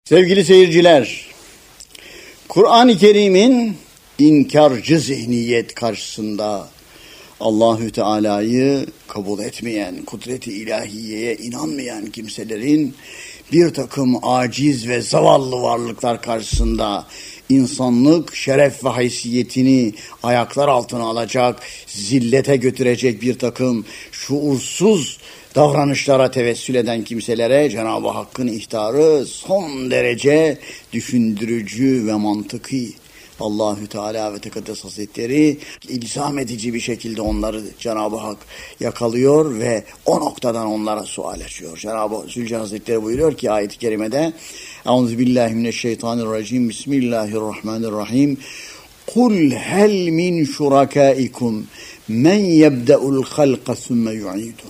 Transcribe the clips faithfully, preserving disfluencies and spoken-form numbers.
Sevgili seyirciler, Kur'an-ı Kerim'in inkarcı zihniyet karşısında Allahü Teala'yı kabul etmeyen, kudret-i ilahiyeye inanmayan kimselerin bir takım aciz ve zavallı varlıklar karşısında insanlık şeref ve haysiyetini ayaklar altına alacak, zillete götürecek bir takım şuursuz davranışlara tevessül eden kimselere Cenab-ı Hakk'ın ihtarı son derece düşündürücü ve mantıki. Allahü Teala ve Tekaddes Hazretleri ilzam edici bir şekilde onları Cenab-ı Hak yakalıyor ve o noktadan onlara sual açıyor. Cenab-ı Zülcelal Hazretleri buyuruyor ki ayet-i kerimede Euzubillahimineşşeytanirracim Bismillahirrahmanirrahim Kul hel min şurakaikum men yebde'ul halqa sümme yu'idu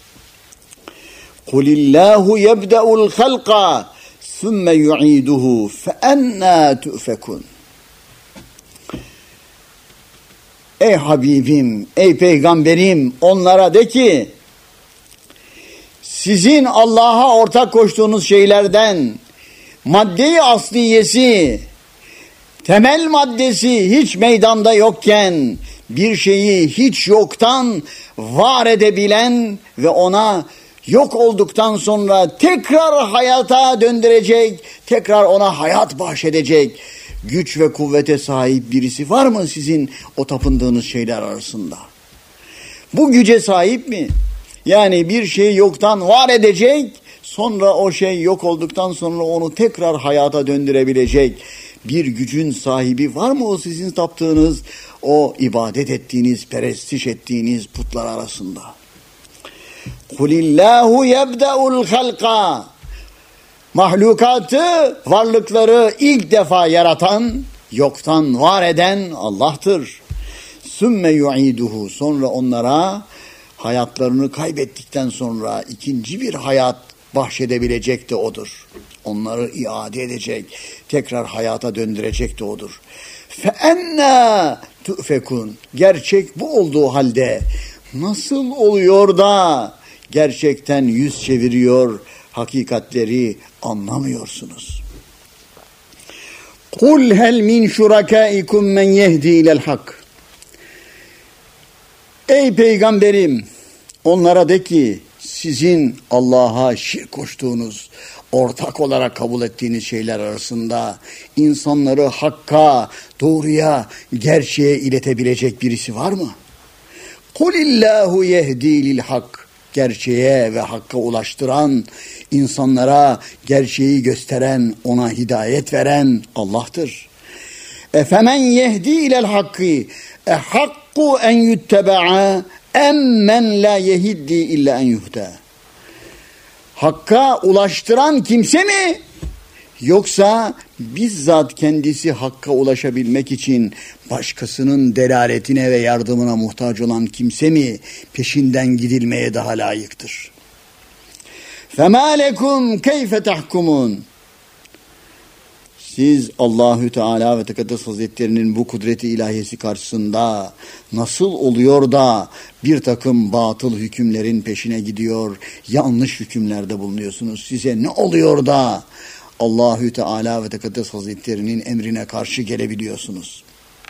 Kulillahu yebde'ul halqa sümme yu'iduhu fe ennâ tu'fekun. Ey Habibim, ey Peygamberim, onlara de ki, sizin Allah'a ortak koştuğunuz şeylerden madde-i asliyesi, temel maddesi hiç meydanda yokken bir şeyi hiç yoktan var edebilen ve ona yok olduktan sonra tekrar hayata döndürecek, tekrar ona hayat bahşedecek güç ve kuvvete sahip birisi var mı sizin o tapındığınız şeyler arasında? Bu güce sahip mi? Yani bir şeyi yoktan var edecek, sonra o şey yok olduktan sonra onu tekrar hayata döndürebilecek bir gücün sahibi var mı o sizin taptığınız, o ibadet ettiğiniz, perestiş ettiğiniz putlar arasında? Kulillahu yebde'ul halqa. Mahlukatı, varlıkları ilk defa yaratan, yoktan var eden Allah'tır. Sümme yu'iduhu. Sonra onlara hayatlarını kaybettikten sonra ikinci bir hayat bahşedebilecek de O'dur. Onları iade edecek, tekrar hayata döndürecek de O'dur. Fe ennâ tu'fekun. Gerçek bu olduğu halde nasıl oluyor da gerçekten yüz çeviriyor, hakikatleri anlamıyorsunuz? Kul hel min şurakaikum men yehdi ilel hak. Ey Peygamberim, onlara de ki, sizin Allah'a şirk koştuğunuz, ortak olarak kabul ettiğiniz şeyler arasında insanları hakka, doğruya, gerçeğe iletebilecek birisi var mı? Kulillahu yehdi lil hak. Gerçeğe ve hakka ulaştıran, insanlara gerçeği gösteren, ona hidayet veren Allah'tır. Efemen yehdi ilel hakkı e hakku en yutteba'a emmen la yehiddi illa en yuhda. Hakka ulaştıran kimse mi? Yoksa bizzat kendisi hakka ulaşabilmek için başkasının delaletine ve yardımına muhtaç olan kimse mi peşinden gidilmeye daha layıktır? فَمَا لَكُمْ كَيْفَ تَحْكُمُونَ. Siz Allahü Teala ve Tekaddes Hazretlerinin bu kudreti ilahiyesi karşısında nasıl oluyor da bir takım batıl hükümlerin peşine gidiyor, yanlış hükümlerde bulunuyorsunuz? Size ne oluyor da Allahü Teala ve Tekaddes Hazretlerinin emrine karşı gelebiliyorsunuz?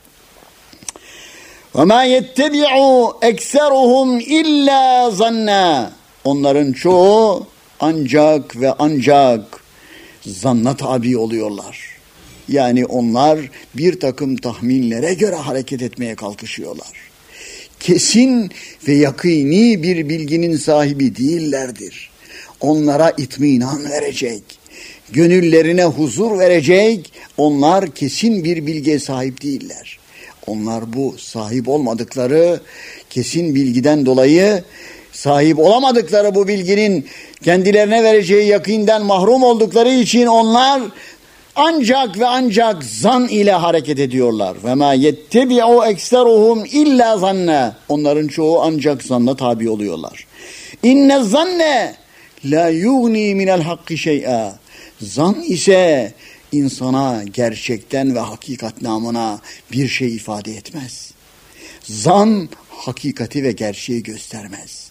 وَمَا يَتَّبِعُوا اَكْسَرُهُمْ اِلَّا ظَنَّا. Onların çoğu ancak ve ancak zanna tabi oluyorlar. Yani onlar bir takım tahminlere göre hareket etmeye kalkışıyorlar. Kesin ve yakini bir bilginin sahibi değillerdir. Onlara itminan verecek, gönüllerine huzur verecek, onlar kesin bir bilgiye sahip değiller. Onlar bu sahip olmadıkları kesin bilgiden dolayı, sahip olamadıkları bu bilginin kendilerine vereceği yakinden mahrum oldukları için onlar ancak ve ancak zan ile hareket ediyorlar. Ve ma yettebi'u ekseruhum illa zanna. Onların çoğu ancak zanna tabi oluyorlar. İnne zanne la yugni minel hakki şey'a. Zan ise insana gerçekten ve hakikat namına bir şey ifade etmez. Zan hakikati ve gerçeği göstermez.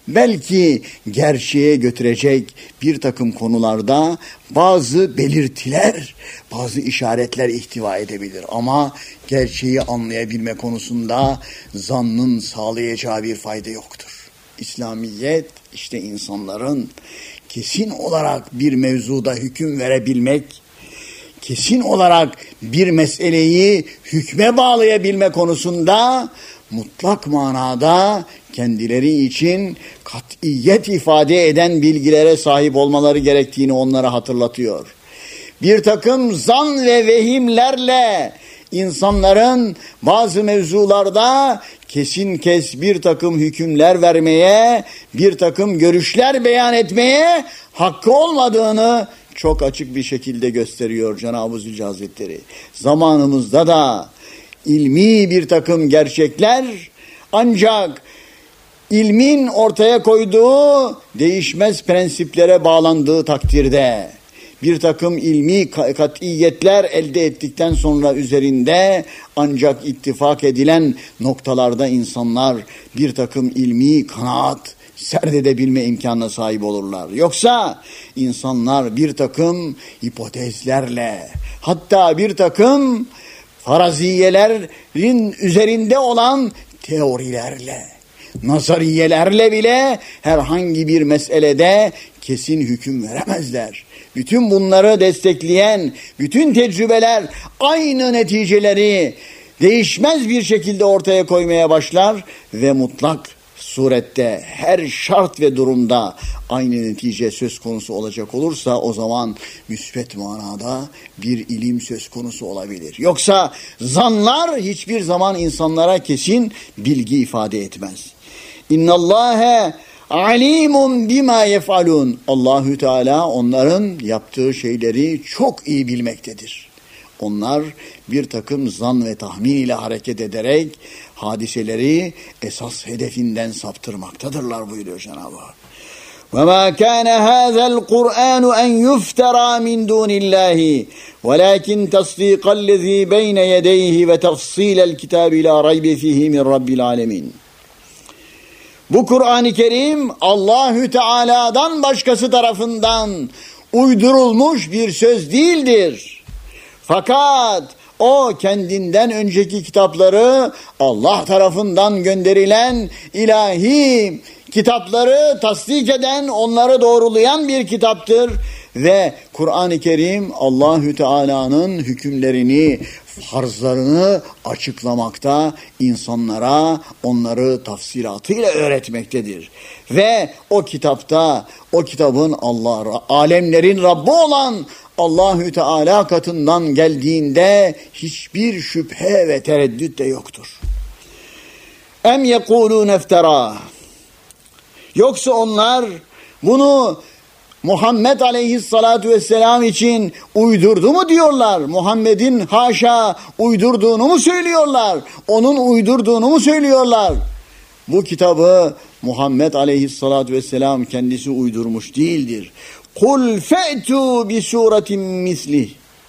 belki gerçeğe götürecek bir takım konularda bazı belirtiler, bazı işaretler ihtiva edebilir. Ama gerçeği anlayabilme konusunda zannın sağlayacağı bir fayda yoktur. İslamiyet işte insanların kesin olarak bir mevzuda hüküm verebilmek, kesin olarak bir meseleyi hükme bağlayabilme konusunda mutlak manada kendileri için kat'iyet ifade eden bilgilere sahip olmaları gerektiğini onlara hatırlatıyor. Bir takım zan ve vehimlerle insanların bazı mevzularda kesin kes bir takım hükümler vermeye, bir takım görüşler beyan etmeye hakkı olmadığını çok açık bir şekilde gösteriyor Cenab-ı Zülcelal Hazretleri. Zamanımızda da ilmi bir takım gerçekler ancak ilmin ortaya koyduğu değişmez prensiplere bağlandığı takdirde, bir takım ilmi kat'iyetler elde ettikten sonra üzerinde ancak ittifak edilen noktalarda insanlar bir takım ilmi kanaat serdedebilme imkanına sahip olurlar. Yoksa insanlar bir takım hipotezlerle, hatta bir takım faraziyelerin üzerinde olan teorilerle, nazariyelerle bile herhangi bir meselede kesin hüküm veremezler. Bütün bunları destekleyen bütün tecrübeler aynı neticeleri değişmez bir şekilde ortaya koymaya başlar ve mutlak surette her şart ve durumda aynı netice söz konusu olacak olursa o zaman müsbet manada bir ilim söz konusu olabilir. Yoksa zanlar hiçbir zaman insanlara kesin bilgi ifade etmez. İnnallâhe alimun bima yef'alun. Allahü Teala onların yaptığı şeyleri çok iyi bilmektedir. Onlar bir takım zan ve tahmin ile hareket ederek hadiseleri esas hedefinden saptırmaktadırlar buyuruyor Cenab-ı Hak. وَمَا كَانَ هَذَا الْقُرْآنُ أَنْ يُفْتَرَى مِنْ دُونِ اللّٰهِ وَلَكِنْ تَصْدِيقَ الَّذ۪ي بَيْنَ يَدَيْهِ وَتَفْصِيلَ الْكِتَابِ لَا رَيْبَ ف۪يهِ مِنْ رَبِّ الْعَالَمِينَ. Bu Kur'an-ı Kerim Allahü Teala'dan başkası tarafından uydurulmuş bir söz değildir. Fakat o kendinden önceki kitapları Allah tarafından gönderilen ilahi kitapları tasdik eden, onları doğrulayan bir kitaptır. Ve Kur'an-ı Kerim Allahü Teala'nın hükümlerini, farzlarını açıklamakta, insanlara onları tafsilatıyla öğretmektedir. Ve o kitapta, o kitabın Allah, alemlerin Rabbi olan Allahü Teala katından geldiğinde hiçbir şüphe ve tereddüt de yoktur. Em yekulun iftara. Yoksa onlar bunu Muhammed Aleyhissalatu vesselam için uydurdu mu diyorlar? Muhammed'in haşa uydurduğunu mu söylüyorlar? Onun uydurduğunu mu söylüyorlar? Bu kitabı Muhammed Aleyhissalatu vesselam kendisi uydurmuş değildir. Kul fe'tu bi suretin mislih.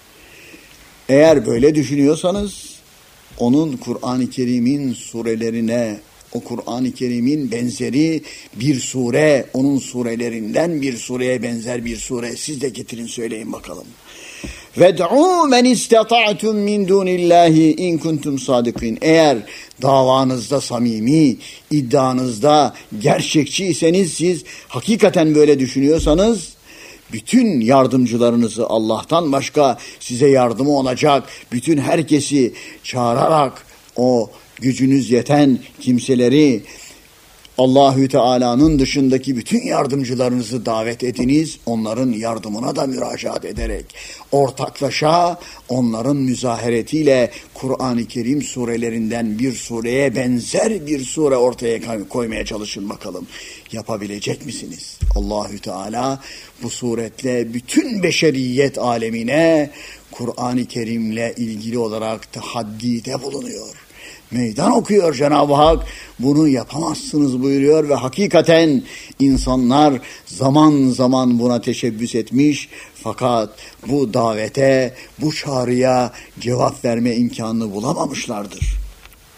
Eğer böyle düşünüyorsanız onun Kur'an-ı Kerim'in surelerine, o Kur'an-ı Kerim'in benzeri bir sure, onun surelerinden bir sureye benzer bir sure siz de getirin söyleyin bakalım. Ved'u men istata'tum min dunillahi in kuntum sadikin. Eğer davanızda samimi, iddianızda gerçekçiyseniz, siz hakikaten böyle düşünüyorsanız, bütün yardımcılarınızı Allah'tan başka size yardımı olacak bütün herkesi çağırarak o gücünüz yeten kimseleri, Allahü Teala'nın dışındaki bütün yardımcılarınızı davet ediniz. Onların yardımına da müracaat ederek ortaklaşa onların müzaheretiyle Kur'an-ı Kerim surelerinden bir sureye benzer bir sure ortaya koymaya çalışın bakalım. Yapabilecek misiniz? Allahü Teala bu suretle bütün beşeriyet alemine Kur'an-ı Kerim'le ilgili olarak tahaddide bulunuyor. Meydan okuyor Cenab-ı Hak, bunu yapamazsınız buyuruyor ve hakikaten insanlar zaman zaman buna teşebbüs etmiş fakat bu davete, bu çağrıya cevap verme imkanını bulamamışlardır.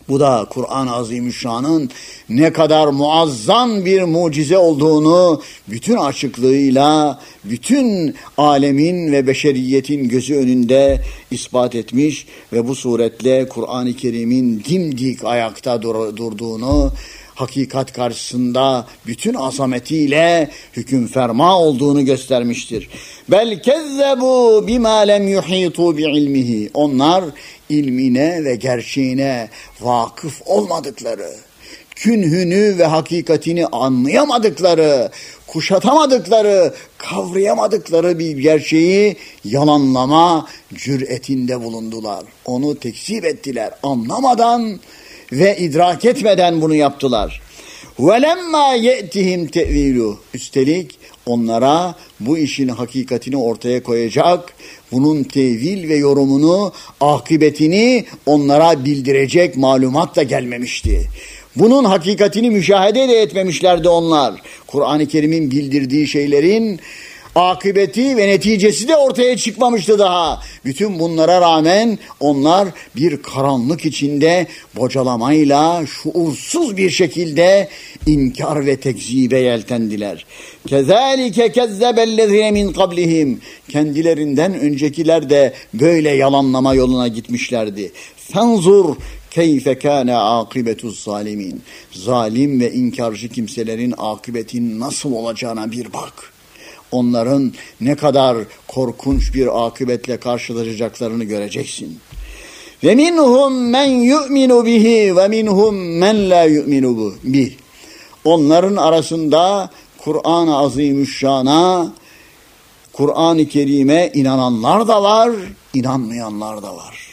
Bu da Kur'an-ı Azimüşşan'ın ne kadar muazzam bir mucize olduğunu bütün açıklığıyla, bütün alemin ve beşeriyetin gözü önünde ispat etmiş ve bu suretle Kur'an-ı Kerim'in dimdik ayakta dur- durduğunu, hakikat karşısında bütün azametiyle hüküm ferma olduğunu göstermiştir. Bel kezzebu bima lem yuhitu bi ilmihi. Onlar ilmine ve gerçeğine vakıf olmadıkları, künhünü ve hakikatini anlayamadıkları, kuşatamadıkları, kavrayamadıkları bir gerçeği yalanlama cüretinde bulundular. Onu tekzip ettiler. Anlamadan ve idrak etmeden bunu yaptılar. وَلَمَّا يَأْتِهِمْ تَأْوِيلُهُ. Üstelik onlara bu işin hakikatini ortaya koyacak, bunun tevil ve yorumunu, akıbetini onlara bildirecek malumat da gelmemişti. Bunun hakikatini müşahede de etmemişlerdi onlar. Kur'an-ı Kerim'in bildirdiği şeylerin akıbeti ve neticesi de ortaya çıkmamıştı daha. Bütün bunlara rağmen onlar bir karanlık içinde bocalamayla şuursuz bir şekilde inkar ve tekzibe yeltendiler. Kezalike kezzebellezine min qablihim. Kendilerinden öncekiler de böyle yalanlama yoluna gitmişlerdi. Fenzur keyfe kâne âkibetuz zalimin. Zalim ve inkarcı kimselerin akıbetinin nasıl olacağına bir bak. Onların ne kadar korkunç bir akıbetle karşılaşacaklarını göreceksin. Ve minhum men yu'minu bihi ve minhum men la yu'minu bih. Onların arasında Kur'an-ı Azimüşşan'a, Kur'an-ı Kerim'e inananlar da var, inanmayanlar da var.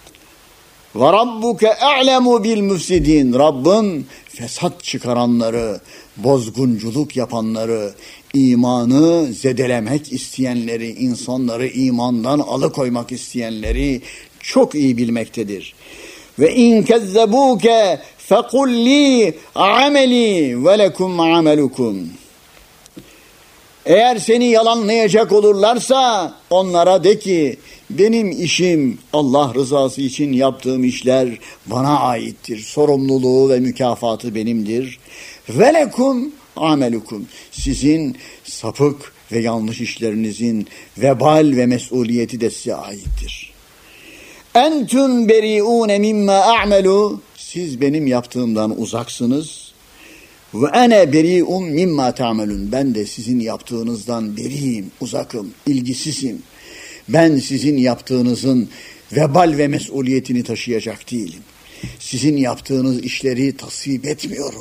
Ve rabbuke a'lemu bil müfsidin. Rabbin fesat çıkaranları, bozgunculuk yapanları, imanı zedelemek isteyenleri, insanları imandan alıkoymak isteyenleri çok iyi bilmektedir. Ve in kezzebuke fekul li ameli ve lekum amelukum. Eğer seni yalanlayacak olurlarsa onlara de ki benim işim, Allah rızası için yaptığım işler bana aittir. Sorumluluğu ve mükafatı benimdir. Ve lekum amelukum. Sizin sapık ve yanlış işlerinizin vebal ve mesuliyeti de size aittir. Entüm beri'ûne mimma a'melu. Siz benim yaptığımdan uzaksınız. Ve ene beri'un mimma ta'melun. Ben de sizin yaptığınızdan beriyim, uzakım, ilgisizim. Ben sizin yaptığınızın vebal ve mesuliyetini taşıyacak değilim. Sizin yaptığınız işleri tasvip etmiyorum.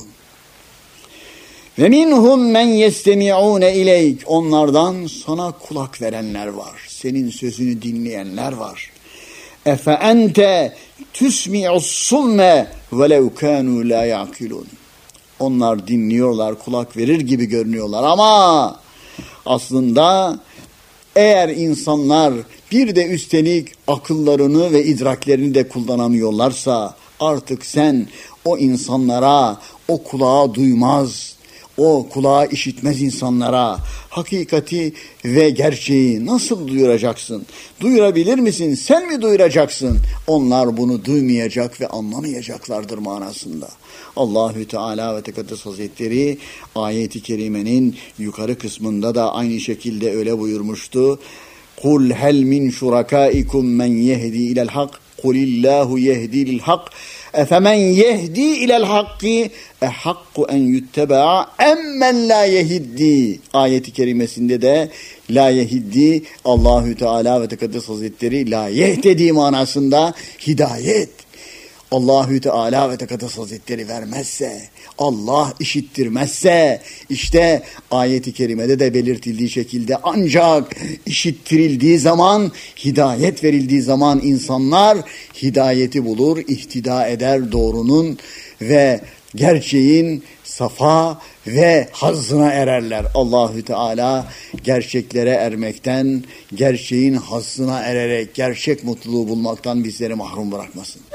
Ve minhum men yestemi'ûne ileyk. Onlardan sana kulak verenler var. Senin sözünü dinleyenler var. Efe ente tüsmi'us summe velev kânû lâ ya'kilûn. Onlar dinliyorlar, kulak verir gibi görünüyorlar ama aslında eğer insanlar bir de üstelik akıllarını ve idraklerini de kullanamıyorlarsa artık sen o insanlara, o kulağa duymaz, o kulağa işitmez insanlara hakikati ve gerçeği nasıl duyuracaksın? Duyurabilir misin? Sen mi duyuracaksın? Onlar bunu duymayacak ve anlamayacaklardır manasında. Allahü Teala ve Tekaddes Hazretleri ayet-i kerimenin yukarı kısmında da aynı şekilde öyle buyurmuştu. Kul hel min şurakaikum men yehdi ilel hak. Kulillahu yehdi lil hak. Efemen yehdi ilel hakki ehakku en yutteba'a emmen la yehiddi. Ayet-i kerimesinde de la yehiddi Allahü Teala ve Tekaddes Hazretleri la yehdedi manasında hidayet. Allahü Teala ve Tekaddes Hazretleri vermezse, Allah işittirmezse, işte ayet-i kerimede de belirtildiği şekilde ancak işittirildiği zaman, hidayet verildiği zaman insanlar hidayeti bulur, ihtida eder doğrunun ve gerçeğin safa ve hazzına ererler. Allahü Teala gerçeklere ermekten, gerçeğin hazzına ererek gerçek mutluluğu bulmaktan bizleri mahrum bırakmasın.